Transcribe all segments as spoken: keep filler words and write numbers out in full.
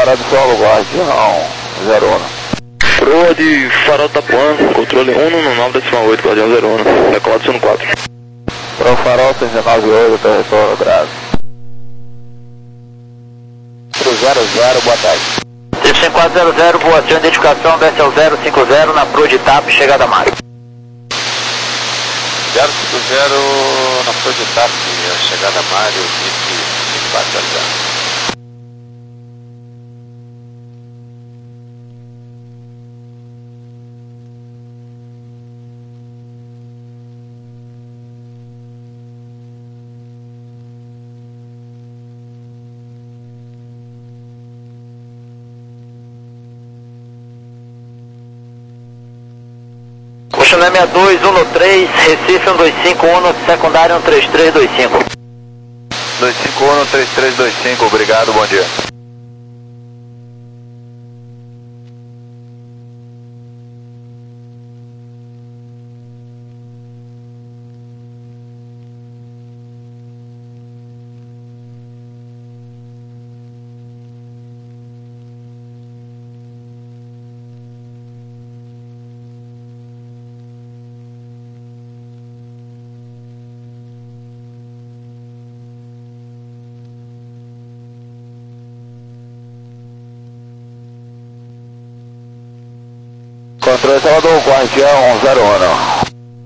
Fora do solo, Guardião zero um. Proa de farol Tapuã, controle um no nove decimal oito, Guardião zero um, decolado cento e quatro. Pro farol cento e nove oito, território grave. zero zero, boa tarde. cinco quatro zero zero, boa, sua identificação, desce ao zero cinco zero na proa de T A P, chegada a Mário. zero cinco zero na proa de T A P, chegada a Mário, cinco quatro zero zero. Oxané sessenta e dois, um três, Recife um dois cinco um, secundário um três três dois cinco. dois cinco um, três três dois cinco, obrigado, bom dia. Controle Salvador, Guardião zero um.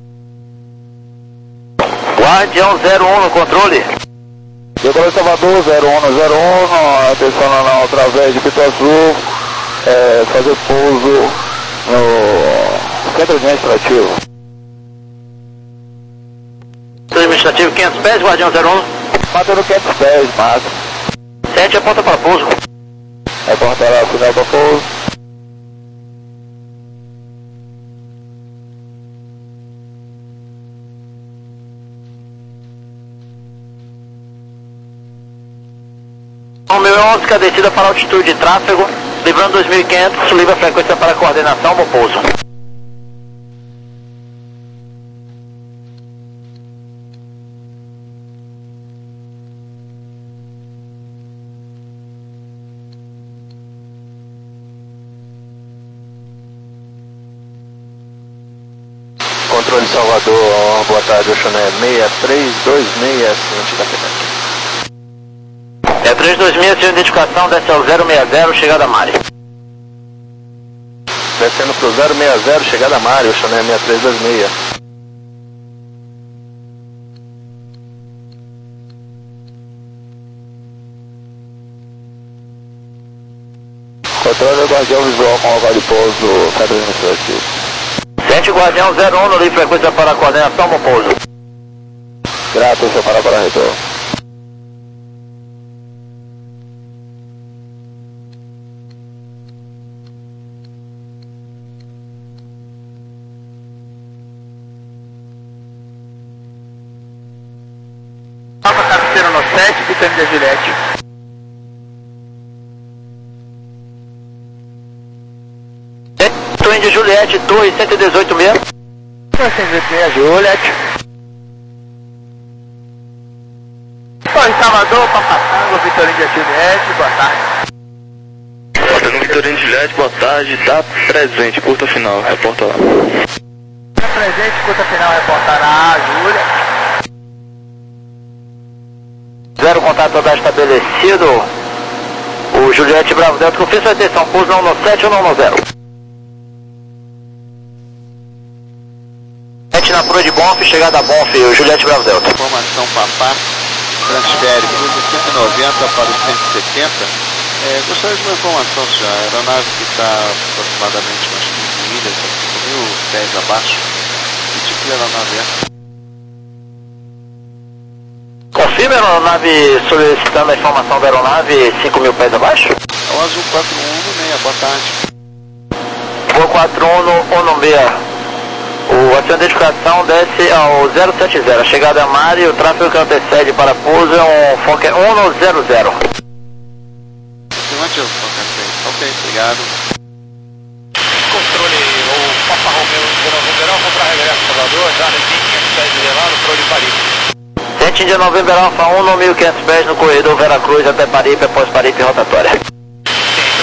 Guardião zero um no controle. Controle Salvador zero um zero um, atenção na outra vez de Pito Azul, é, fazer pouso no centro administrativo. Centro administrativo quinhentos pés, Guardião zero um. Matando quinhentos pés, máximo. sete aponta para pouso. Apontará o final para pouso. Romeu onze, que a descida para altitude de tráfego, livrando dois mil e quinhentos, livra a frequência para coordenação, bom pouso. Controle Salvador, boa tarde, Oxané seis três dois seis, ciente da Pedra. É três dois seis, sua identificação, desce ao zero seis zero, chegada a Mário. Descendo pro zero seis zero, chegada a Mário, Oxané seis três dois seis. Controle Guardião visual com local de pouso, centro administrativo. Sente Guardião zero um no livre frequência para coordenação, bom pouso. Grato, seu para para retorno. Papa cabeceira no sete, Bitane da Juliette. Twin de Juliette, Torre cento e dezoito meia. cento e dezoito meia, Juliette. Torre Salvador, Papatango, Vitorino de Juliette, boa tarde. Papatango, Vitorino de Juliette, boa tarde, tá presente, curta final, reporta lá. Tá presente, curta final, reportará, Juliette. Zero contato total estabelecido. O Juliette Bravo Delta, confirma sua atenção, pouso não no sete ou não no zero. Sete na proa de Bonf, chegada a Bonf, o Juliette Bravo Delta. Informação Papá, transfere cruze cento e noventa para o cento e setenta. É, gostaria de uma informação, senhor. A aeronave que está aproximadamente umas quinze milhas, cinco mil pés abaixo. Que tipo de aeronave é? Confirma a aeronave solicitando a informação da aeronave cinco mil pés abaixo? É o Azul quatro um um seis, boa tarde. Voo quatro um um seis. O, a sua identificação desce ao zero sete zero. A chegada a Mário, o tráfego que antecede para pouso é um Fokker um zero zero. Afirmativo, Fokker seis. Ok, obrigado. Controle, o Papa Romeu zero um Verão, comprar regresso Salvador, já no quinhentos pés de lá no Pro de Paris. Sente Índia Novembro Alfa um no mil e quinhentos pés no corredor Veracruz até Paripe, após Paripe rotatória. Sim,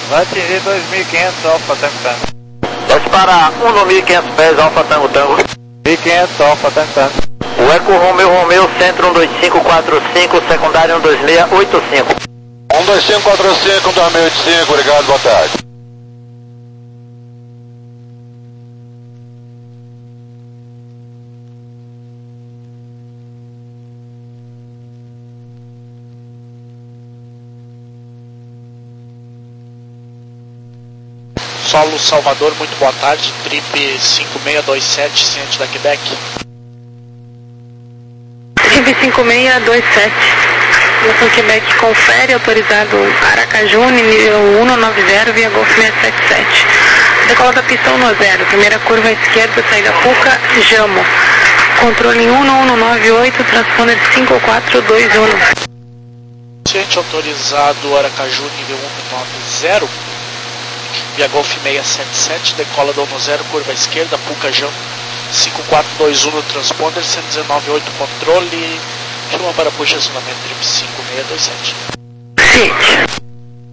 Vai atingir dois mil e quinhentos, Alfa Tango Tango. Desce para um no mil e quinhentos pés, Alfa Tango Tango. mil e quinhentos, Alfa Tango Tango. O Eco Romeu Romeu, centro um dois cinco quatro cinco, secundário um dois seis oito cinco. um dois cinco quatro cinco, um dois seis oito cinco, obrigado, boa tarde. Solo Salvador, muito boa tarde, Trip cinco seis dois sete, ciente da Quebec. Trip cinco seis dois sete, Wilson Quebec, confere, autorizado Aracaju, nível um nove zero, via Golf seiscentos e setenta e sete. Decola da pista um no zero, primeira curva à esquerda, saída Puca, Jamo. Controle um um nove oito, transponder cinco quatro dois um. Ciente autorizado Aracaju, nível um nove zero. Via Golf seiscentos e setenta e sete, decola do um zero, curva esquerda, Puca Jam, cinco quatro dois um no transponder, cento e dezenove oito controle, chama para posicionamento Trip cinco seis dois sete. Ciente.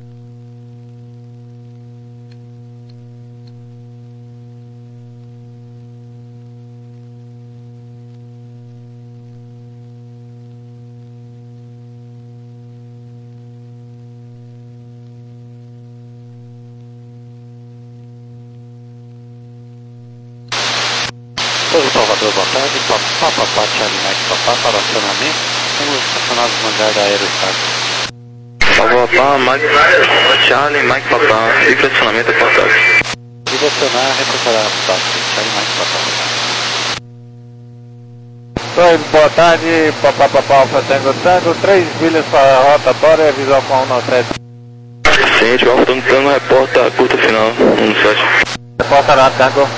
Todo Salvador, boa tarde, papá, papá, Charlie Mike, papá, para acionamento, temos estacionado no hangar da Aerostar. Papá, Mike, Charlie, Mike, papá, livre acionamento, boa tarde. Direcionar, repreparar a taxa, Charlie Mike, papá, boa tarde. Oi, boa tarde, papá, papá, Alfa Tango Tango, três milhas para a rotatória, visual com um nove sete. Ciente, o Alfa Tango Tango reporta a curta final, um sete. Reporta na Tango.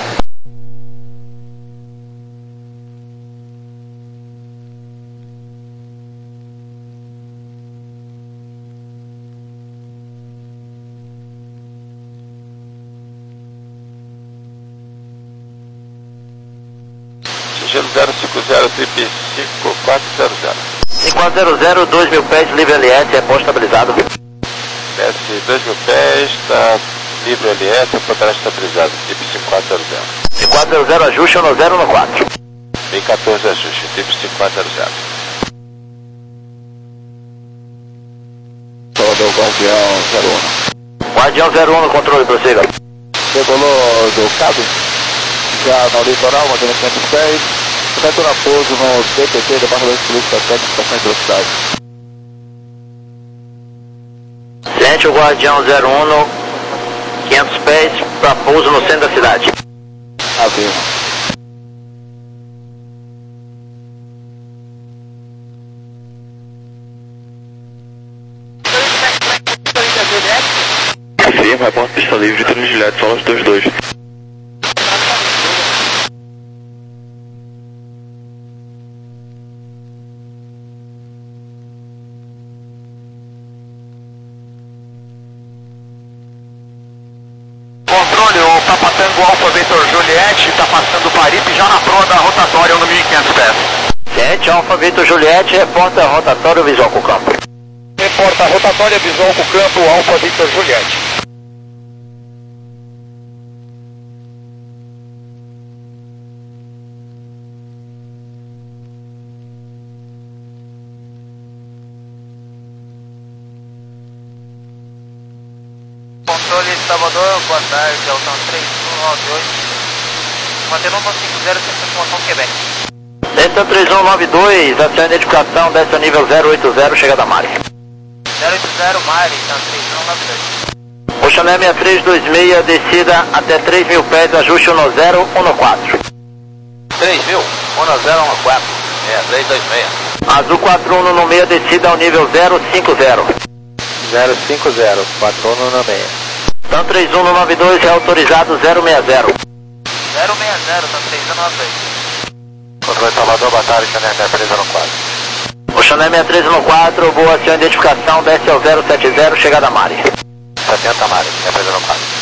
Gelo zero cinco zero, trip cinco quatro zero zero. cinco quatro zero zero, dois mil pés, livre L S, é posto estabilizado. Desce dois mil pés, está livre L S, poderá estabilizado, trip cinco quatro zero zero. cinco quatro zero zero, ajuste um zero no quatro. mil e quatorze ajuste, trip cinco quatro zero zero. Salvador, Guardião zero um. Guardião zero um no controle, prossiga. Decolou do cabo, já no litoral, mantendo quinhentos pés, portanto na pouso no D P T, Departamento de Polícia Técnica, Estação de Velocidade. Ciente, o Guardião zero um no quinhentos pés, para pouso no centro da cidade. Avião. Confirma, reporta pista livre, turno de Juliette, solo dois dois. Controle, o Papa Tango Alfa Victor Juliette está passando Paripe já na proa da rotatória no mil e quinhentos pés. Ciente, Alfa Victor Juliette, reporta rotatório visual com o campo. Reporta rotatória visual com o campo, Alfa Victor Juliette. Controle Salvador, boa tarde, Altão três um nove oito, mantendo um cinco zero, informação Quebec. Delta três um nove dois, ação de identificação, desce ao nível zero oito zero, chegada a Mari. zero oito zero, Mari, então três um nove dois. Oxané seis três dois seis, descida até três mil pés, ajuste um zero um quatro. três mil? um zero um quatro, é, três dois seis. Azul quatro um no meio, descida ao nível zero cinco zero. zero cinco zero, quatro um no meio. Então três um nove dois, é autorizado zero seis zero. zero seis zero, então três um nove dois. Controle Salvador, boa tarde, Chanel seis três zero quatro. O Chanel seis três zero quatro, boa ação de identificação, desce ao zero sete zero, chegada a Mari. setenta Mari, seis três zero quatro.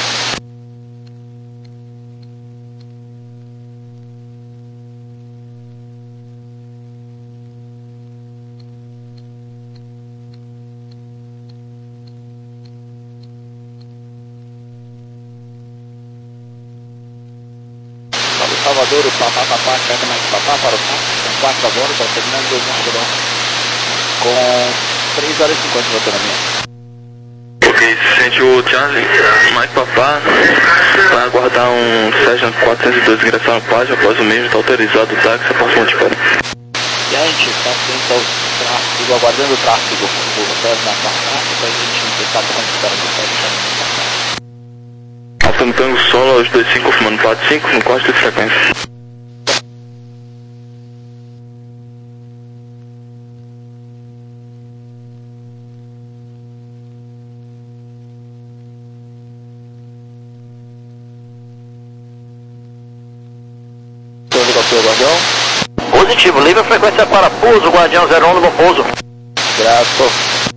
Salvador, o Papá Papá, Charlie Mike Papá para o Cássio, com quatro a bordo, terminando dois mil com três horas e cinquenta de autonomia. Ok, sente o Charlie, Mike Papá, vai aguardar um Session quatrocentos e dois ingressar no página, após o mesmo está autorizado o táxi, após o multipério. E a gente está atento ao tráfego, aguardando o tráfego do hotel na Passata, para a gente tentar quando espera no hotel de Alfa Tango Solo aos dois cinco, confirmando quatro cinco, no quarto de frequência. Positivo, livre a frequência para pouso, Guardião zero um no bom pouso. Grato.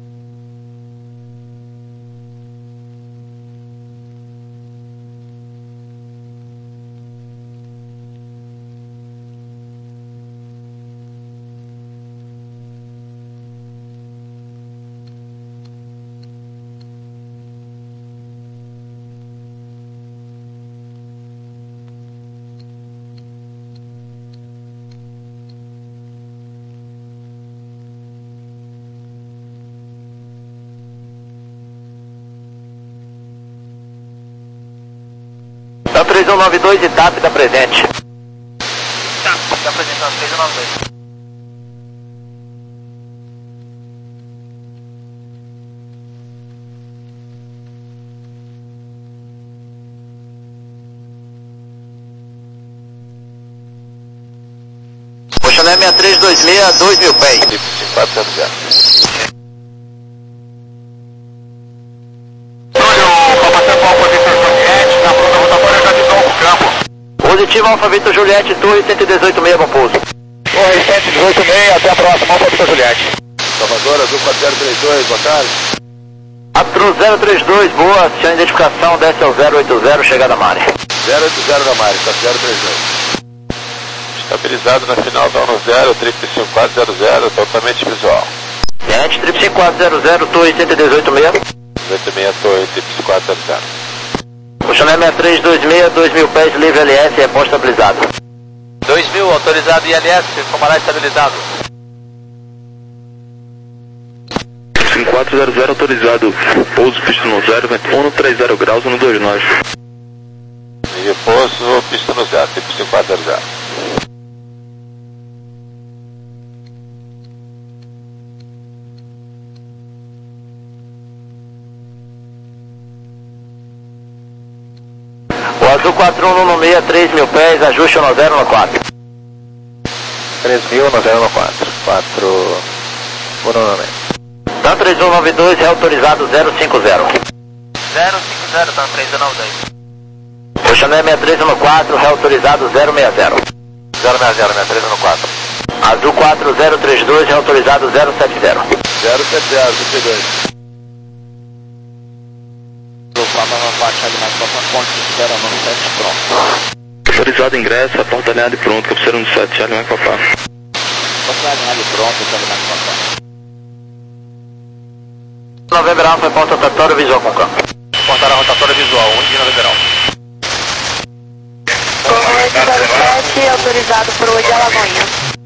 Da três um nove dois e T A P da presente. T A P da presente na três um nove dois. Chanel seis três dois seis, dois mil pés. quatro zero zero. Positivo, Alfa Vitor Juliette, Torre cento e dezoito meia, bom pouso. Torre cento e dezoito meia, até a próxima, Alfa Vitor Juliette. Salvador, azul quatro zero três dois, boa tarde. quatro zero três dois, boa, sem identificação, desce ao zero oito zero, chegada Mari. zero oito zero da Mari, quatro zero três dois. Estabilizado na final da ONU zero, triplo cinco quatro zero zero, totalmente visual. Ciente, triplo cinco quatro zero zero, Torre cento e dezoito meia. dezoito meia, Torre, triplo cinco quatro zero zero. O Chanel seis três dois seis, dois mil pés, livre L S, repósito estabilizado. dois mil, autorizado I L S, tomará estabilizado. cinco quatro zero zero autorizado, pouso, pista no zero, vento um três zero graus, no dois nove. E repouso, pista no zero, triplo cinco quatro zero zero. O azul quatro um nove seis, três mil pés, ajuste no zero no quatro. três mil no zero no quatro. quatro. Bononamente. Tá três um nove dois, reautorizado zero cinco zero. zero cinco zero, tá três um nove dois. O Chanel seis três um quatro, reautorizado zero seis zero. zero seis zero, seis três um quatro. Azul quatro zero três dois, reautorizado zero sete zero. zero sete zero, vinte e dois. Autorizado ingresso, a porta alinhada e pronto, cabeceira no sete, Charlie Mike Papá. Porta alinhada e pronto, Charlie Mike Papá. Novembro Alfa, ponta rotatória visual com campo. Pontaram rotatória visual, um de Novembro Alfa. oito zero sete, autorizado por oito de Alagoinha.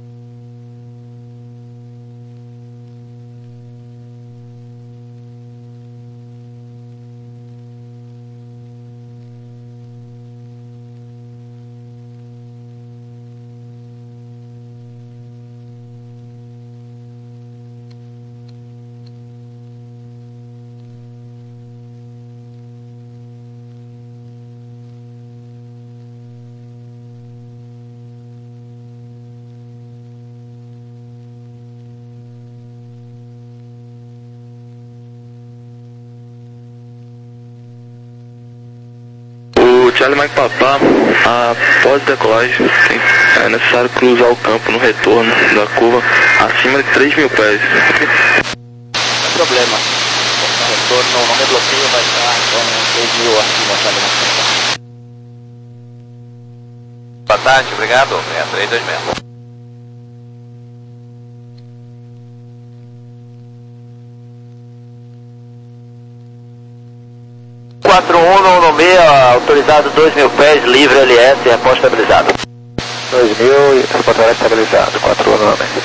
Charlie Mike Papá, após decolagem, é necessário cruzar o campo no retorno da curva acima de três mil pés. Não tem problema. O retorno, o nome do bloqueio vai estar com três mil acima, Charlie Mike Papá. Boa tarde, obrigado. seis três dois seis. quatro um nove seis, autorizado dois mil pés, livre L S, repósito estabilizado. dois mil e transportará estabilizado, quatro um novamente.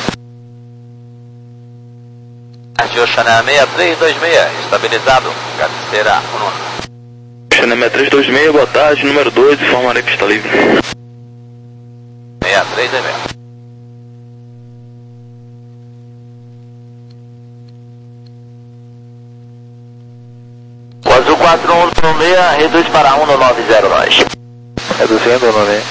Oceané seis três dois seis, estabilizado, cabeceira um. Oceané seis três dois seis, boa tarde, número dois, informarei que está livre. seis três dois seis. O azul quatro um no seis, reduz para um no nove zero nós. Reduzindo no nove.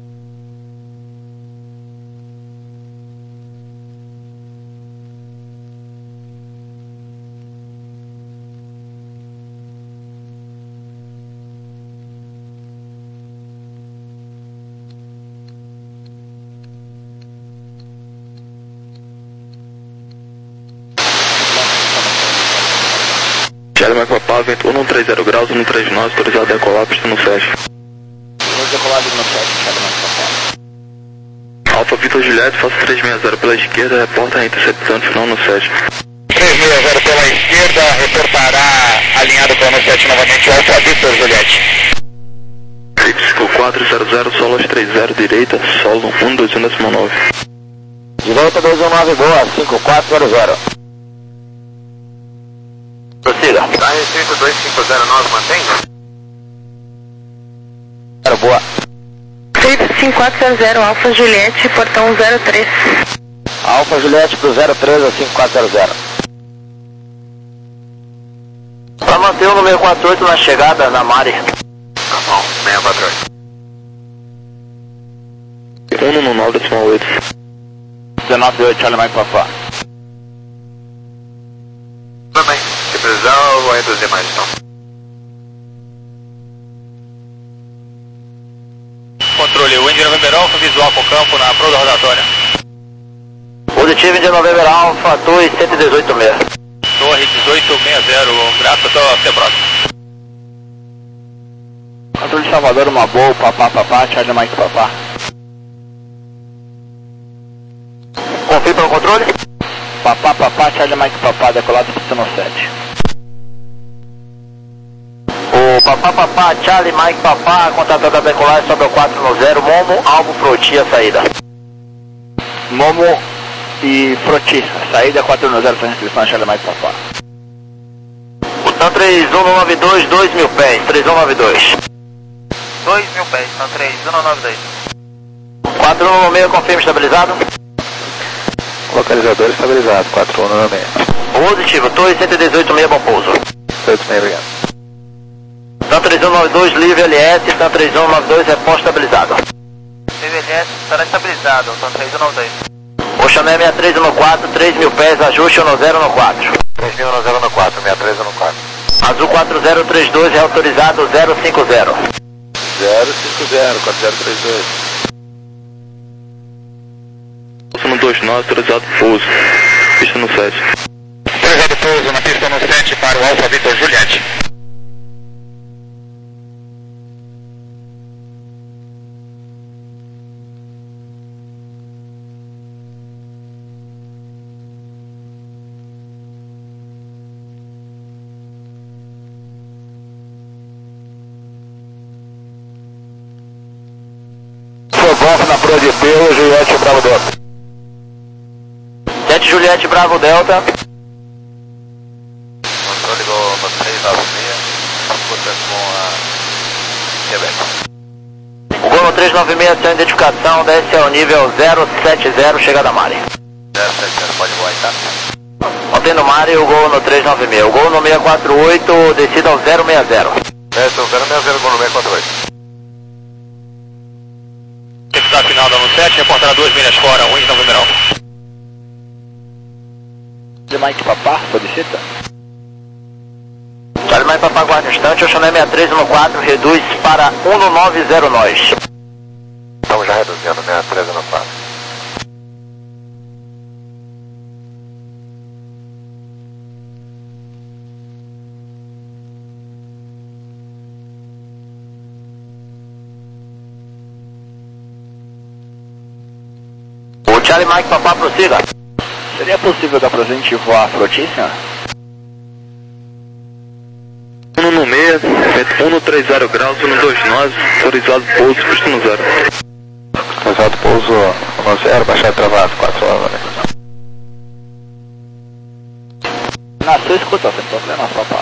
Charlie Mike Papa, vento um três zero graus, um três nove, autorizado a decolar, pista no sete. Vou decolar no sete, Charlie Mike Papa. Alfa Vitor Juliette, faço três seis zero pela esquerda, reporta a interceptando final no sete. três seis zero pela esquerda, reportará alinhado para no sete novamente, Alfa Vitor Juliette. Fixo quatro zero zero, solo três zero, direita, solo um dois um décimo nove. Direita dois um nove, boa, cinco quatro zero zero. Prossiga. Tá restrito dois cinco zero nove, mantém? Zero, boa. cinco quatro zero zero, Alfa Juliette, portão zero três. Alfa Juliette pro zero três a cinco quatro zero zero. Pra manter o número quatro oito na chegada na Mari. Tá bom, seis quatro oito. um no nove décimo oito. dezenove oito, Charlie Mike Papa. Tudo bem. Se precisar, eu vou reduzir mais então. Controle, o Indy November Alpha, visual com o campo na proa rotatória. Positivo, Indy November Alpha, torre cento e dezoito seis. Torre dezoito sessenta, um abraço, até próximo. Controle de Salvador, uma boa, Papá, Papá, Charlie Mike Papá. Confirma pelo controle? Papá, Papá, Charlie Mike Papá, decolado pista no sete. O Papá, Papá, Charlie Mike Papá, contatado a decolagem sobre o quatro no zero, Momo, Alvo, Froti, a saída. Momo e Froti, saída quatro no zero, transcrição Charlie Mike Papá. Então três um nove dois, dois mil pés, três um nove dois. dois mil pés, então três um nove dois. quatro um no meio, confirma estabilizado. Localizador estabilizado, quatro um novamente. Positivo, torre cento e dezoito seis, bom pouso. dezoito seis, obrigado. Então três um nove dois, livre L S, então três um nove dois, reposto estabilizado. Livre L S, estará estabilizado, então três um nove dois. Oceané seis três um quatro, três mil pés, ajuste no zero no quatro. três mil no zero no quatro, seis três um quatro. Azul quatro zero três dois, reautorizado zero cinco zero. zero cinco zero, quatro zero três dois. No dois nove, autorizado pouso, pista no sete. Autorizado pouso na pista no sete para o Alfa Vitor Juliette. Golf na proa de pelo, Juliette Bravo Delta. sete Juliette Bravo Delta. Controle Gol no três nove seis, disputa com a Quebec. O Gol no três nove seis, sem identificação, desce ao nível zero sete zero, chegada Mari. zero sete zero, pode voar, tá? Mantendo Mari, o Gol no três nove seis. O Gol no seis quatro oito, descida ao zero seis zero. Desce ao zero seis zero, Gol no seis quatro oito. Está final da no sete, reportará duas milhas fora, um não numeral. Charlie Mike Papá, solicita. Charlie Mike Papá, guarda um instante, Oceané seis três um quatro, reduz para um nove zero nós. Estamos já reduzindo, seis três um quatro. Charlie Mike Papá, prossiga. Seria possível dar pra gente voar a Frotícia? um no seis, um no três zero graus, um no dois nove, autorizado pouso, pista no zero. autorizado pouso no zero, baixado travado, quatro horas. Na sua escuta, sem problema, papá.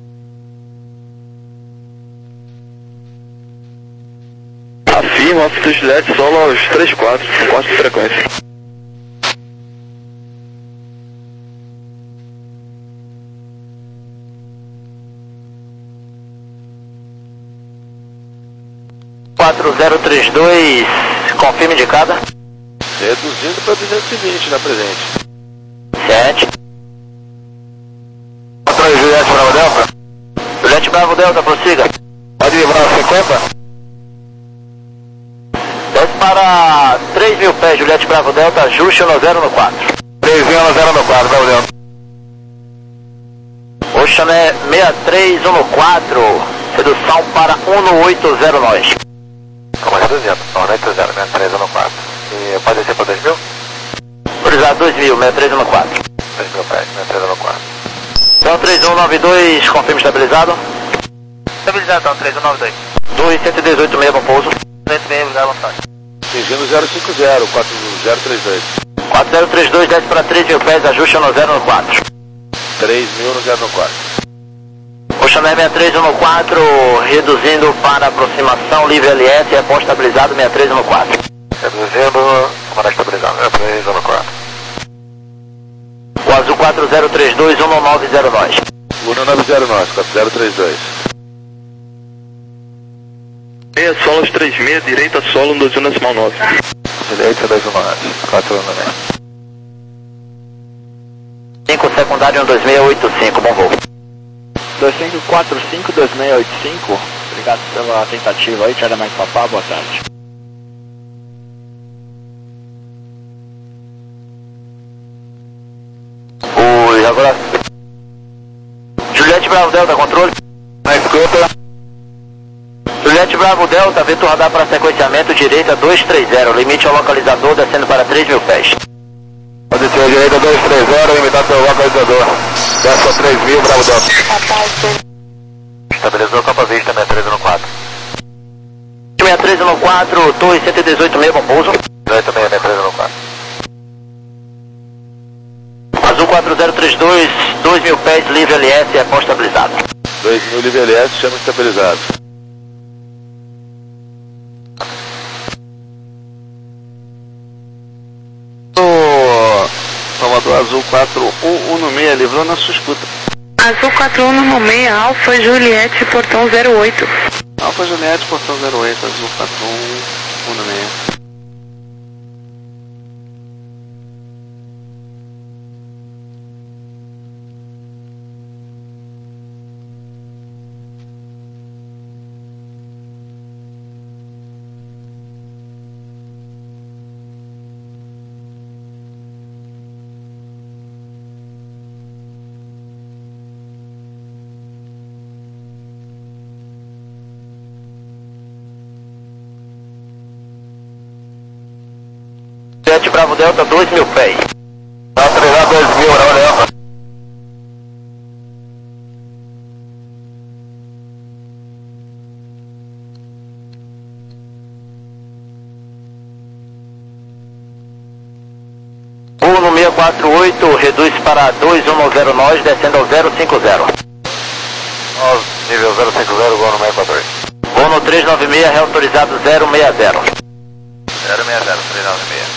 Afirma, Alfa Juliette, solo aos três quatro, com quatro de frequência. quatro zero três dois, confirme indicada. Reduzindo para duzentos e vinte na presente. sete. Controle Juliette Bravo Delta. Juliette Bravo Delta, prossiga. Pode livrar a cinquenta. Desce para três mil pés, Juliette Bravo Delta, ajuste no zero no quatro. três mil no zero no quatro, Bravo Delta. Oxané seis três um no quatro, redução para um no oito zero nós. Como reduzindo, um no oito zero, seis três um no quatro. E pode descer para dois mil? Autorizado dois mil, seis três um no quatro. dois mil pés, seis três um no quatro. Então três um nove dois, confirme estabilizado. Estabilizado então, três um nove dois. dois cento e dezoito meio, bom pouso. três meio, lugar vontade. Atingindo zero cinco zero, quatro zero três dois. quatro zero três dois, desce para três mil pés, ajuste no zero no quatro. três mil no zero no quatro. Oxané seis três um no quatro, reduzindo para aproximação, livre L S, reposto estabilizado seis três um no quatro. Reduzindo, comandante estabilizado, seis três um no quatro. O azul quatro zero três dois, um nove zero nós. um nove zero nós, quatro zero três dois. Meia solo aos três seis, direita solo no dois um decimal nove. Direita dois um nove, quatro um nove. cinco secundário um dois seis oito cinco, bom voo. dois cinco quatro cinco dois seis oito cinco, obrigado pela tentativa aí, Charlie Mike Papá, boa tarde. Oi, agora... Juliette Bravo Delta, controle. Na escuta. Juliette Bravo Delta, vetor radar para sequenciamento, direita dois três zero, limite ao localizador, descendo para três mil pés. Pode ser direita dois três zero, limitado pelo localizador. Desce para três mil, Bravo Delta. Estabilizou Copa Vista, seis três um no quatro. seis três um no quatro, torre cento e dezoito meio, bom pouso. dezoito seis, seis três um no quatro. Azul quatro zero três dois, dois mil pés, livre L S, reposto estabilizado. dois mil livre L S, chama estabilizado. Salvador Azul quatro um um no seis, livrou na sua escuta. Azul quatro um no seis, Alfa Juliette, portão zero oito. Alfa Juliette, portão zero oito, Azul quatro um um no seis. Juliette Bravo Delta, dois mil pés. Autorizado dois mil, Bravo Delta. Voo no seis quatro oito, reduz para dois um zero nós, descendo ao zero cinco zero. Nível zero cinco zero, gol no seis quatro oito. Voo no três nove seis, reautorizado zero seis zero. zero seis zero, três nove seis.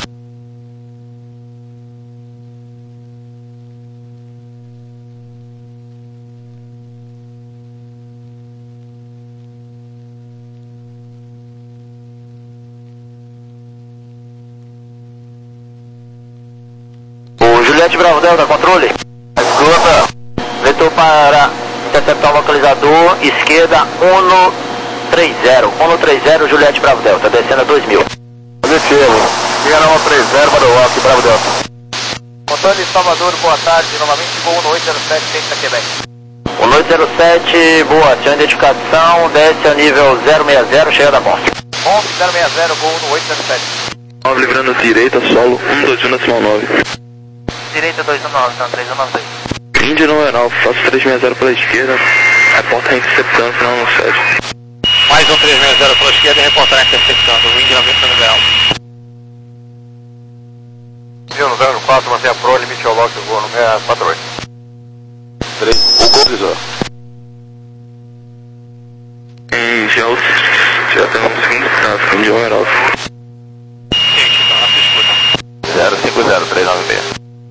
Juliette Bravo Delta, controle. Escuta. Vetor para interceptar o localizador, esquerda um três zero. um três zero, Juliette Bravo Delta, descendo a dois mil. Positivo. Liga na um três zero para o Rock, Bravo Delta. Controle Salvador, boa tarde, novamente voo no oito zero sete, Delta Quebec. um oito zero sete, boa, seu identificação, desce a nível zero seis zero, chega da posse. onze zero seis zero, voo no oito zero sete. nove livrando direita, solo um dois um decimal nove. Direita dois um nove, não, três um nove dois. Índia não é não, faço três seis zero pela esquerda, reporta interceptando, senão não cede. Mais um três seis zero pela esquerda e reportar interceptando, o Índia noventa no grau. zero quatro, mantenha pro, limite ao lock, voo no seis quatro oito. três, o gol avisou. Em Gels, já temos um segundo tráfego de Overalto. zero cinco zero, três nove seis.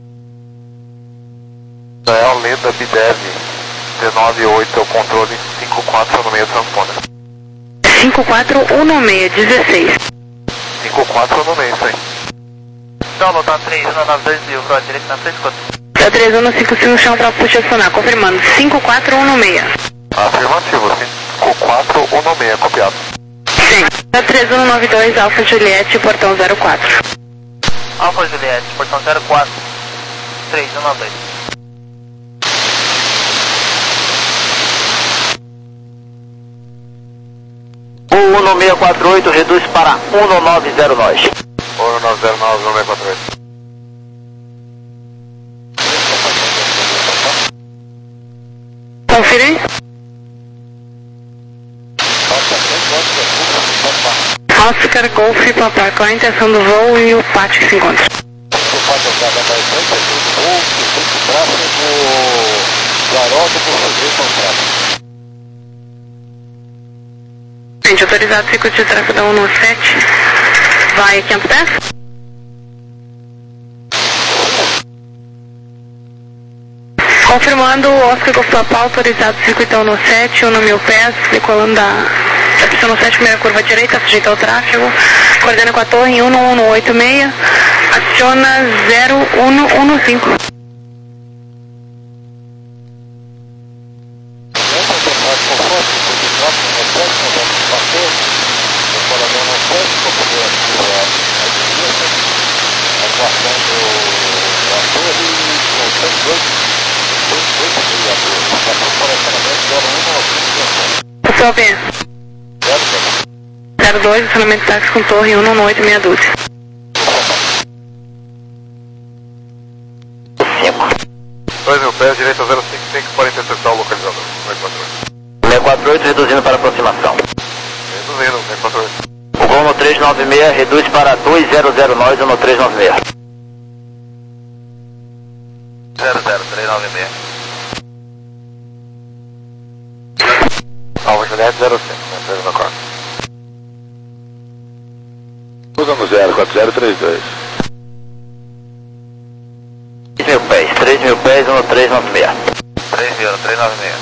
Israel, Leda, Bidev, dezenove oito, o controle cinco quatro no meio, transponder. cinco quatro um no seis, dezesseis. cinco quatro no meio, isso aí. Solo, tá três um nove dois mil, pro direito na três quatro. Tá três um no cinco cinco no chão pra puxa acionar, confirmando. cinco quatro um no seis. Afirmativo, cinco quatro um no seis, copiado. Sim. Tá três um no nove dois, Alfa Juliette, portão zero quatro. Alfa Juliette, portão zero quatro, três um nove dois. um no seis quatro oito, reduz para um no nove zero nove. um no nove zero nove, no seis quatro oito. Confira aí. Oscar Golf Papai, qual a intenção do voo e o pátio que se encontra? Gente, autorizado circuito de tráfego da um no sete. Vai quinhentos pés? Confirmando o Oscar Golf Papai, autorizado circuito um no sete, um no mil pés, decolando da, da pista no sete, primeira curva direita, sujeito ao tráfego, coordena com a torre em um no um no oito seis, aciona zero um no um no cinco. Pessoal, bem. zero dois, acionamento de táxi com torre um no oito seis dúzia. dois mil pés, direita zero cinco cinco, para interceptar o localizador. seis quatro oito. seis quatro oito, reduzindo para aproximação. Reduzindo, seis quatro oito. O gol no três nove seis, reduz para dois zero zero nós no três nove seis. zero zero, três nove seis. Alfa Juliette zero cinco, três no quatro. Usa no zero quatro zero três dois. três mil pés, três mil pés no três nove seis. três mil, três nove seis.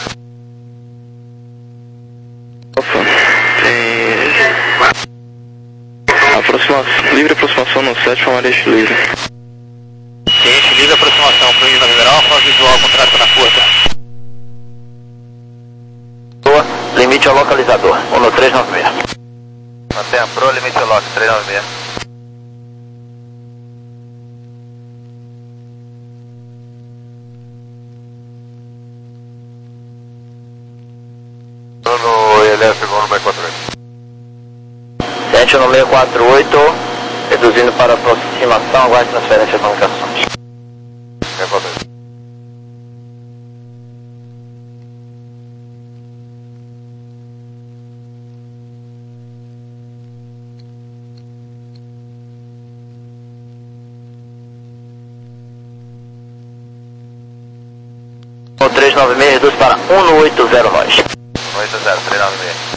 Tem aproximação, livre aproximação no sete, Mareixo livre. Quente, livre aproximação, pro na mineral, faz visual, contrato na curta. Limite ao localizador, um no três nove seis. Mantenha pro, limite ao lock, três nove seis. No I L F, no seis quatro oito. Sente no seis quatro oito, reduzindo para aproximação, aguarde transferência de comunicações. seis quatro oito. No três nove seis, reduz para um no oito zero nós. oito zero, três nove seis.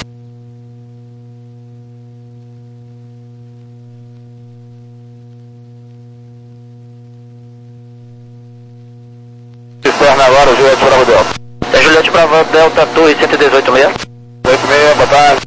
Externa agora, Juliette Bravo Delta. É Juliette Bravo Delta, torre cento e dezoito seis. oito seis, boa tarde.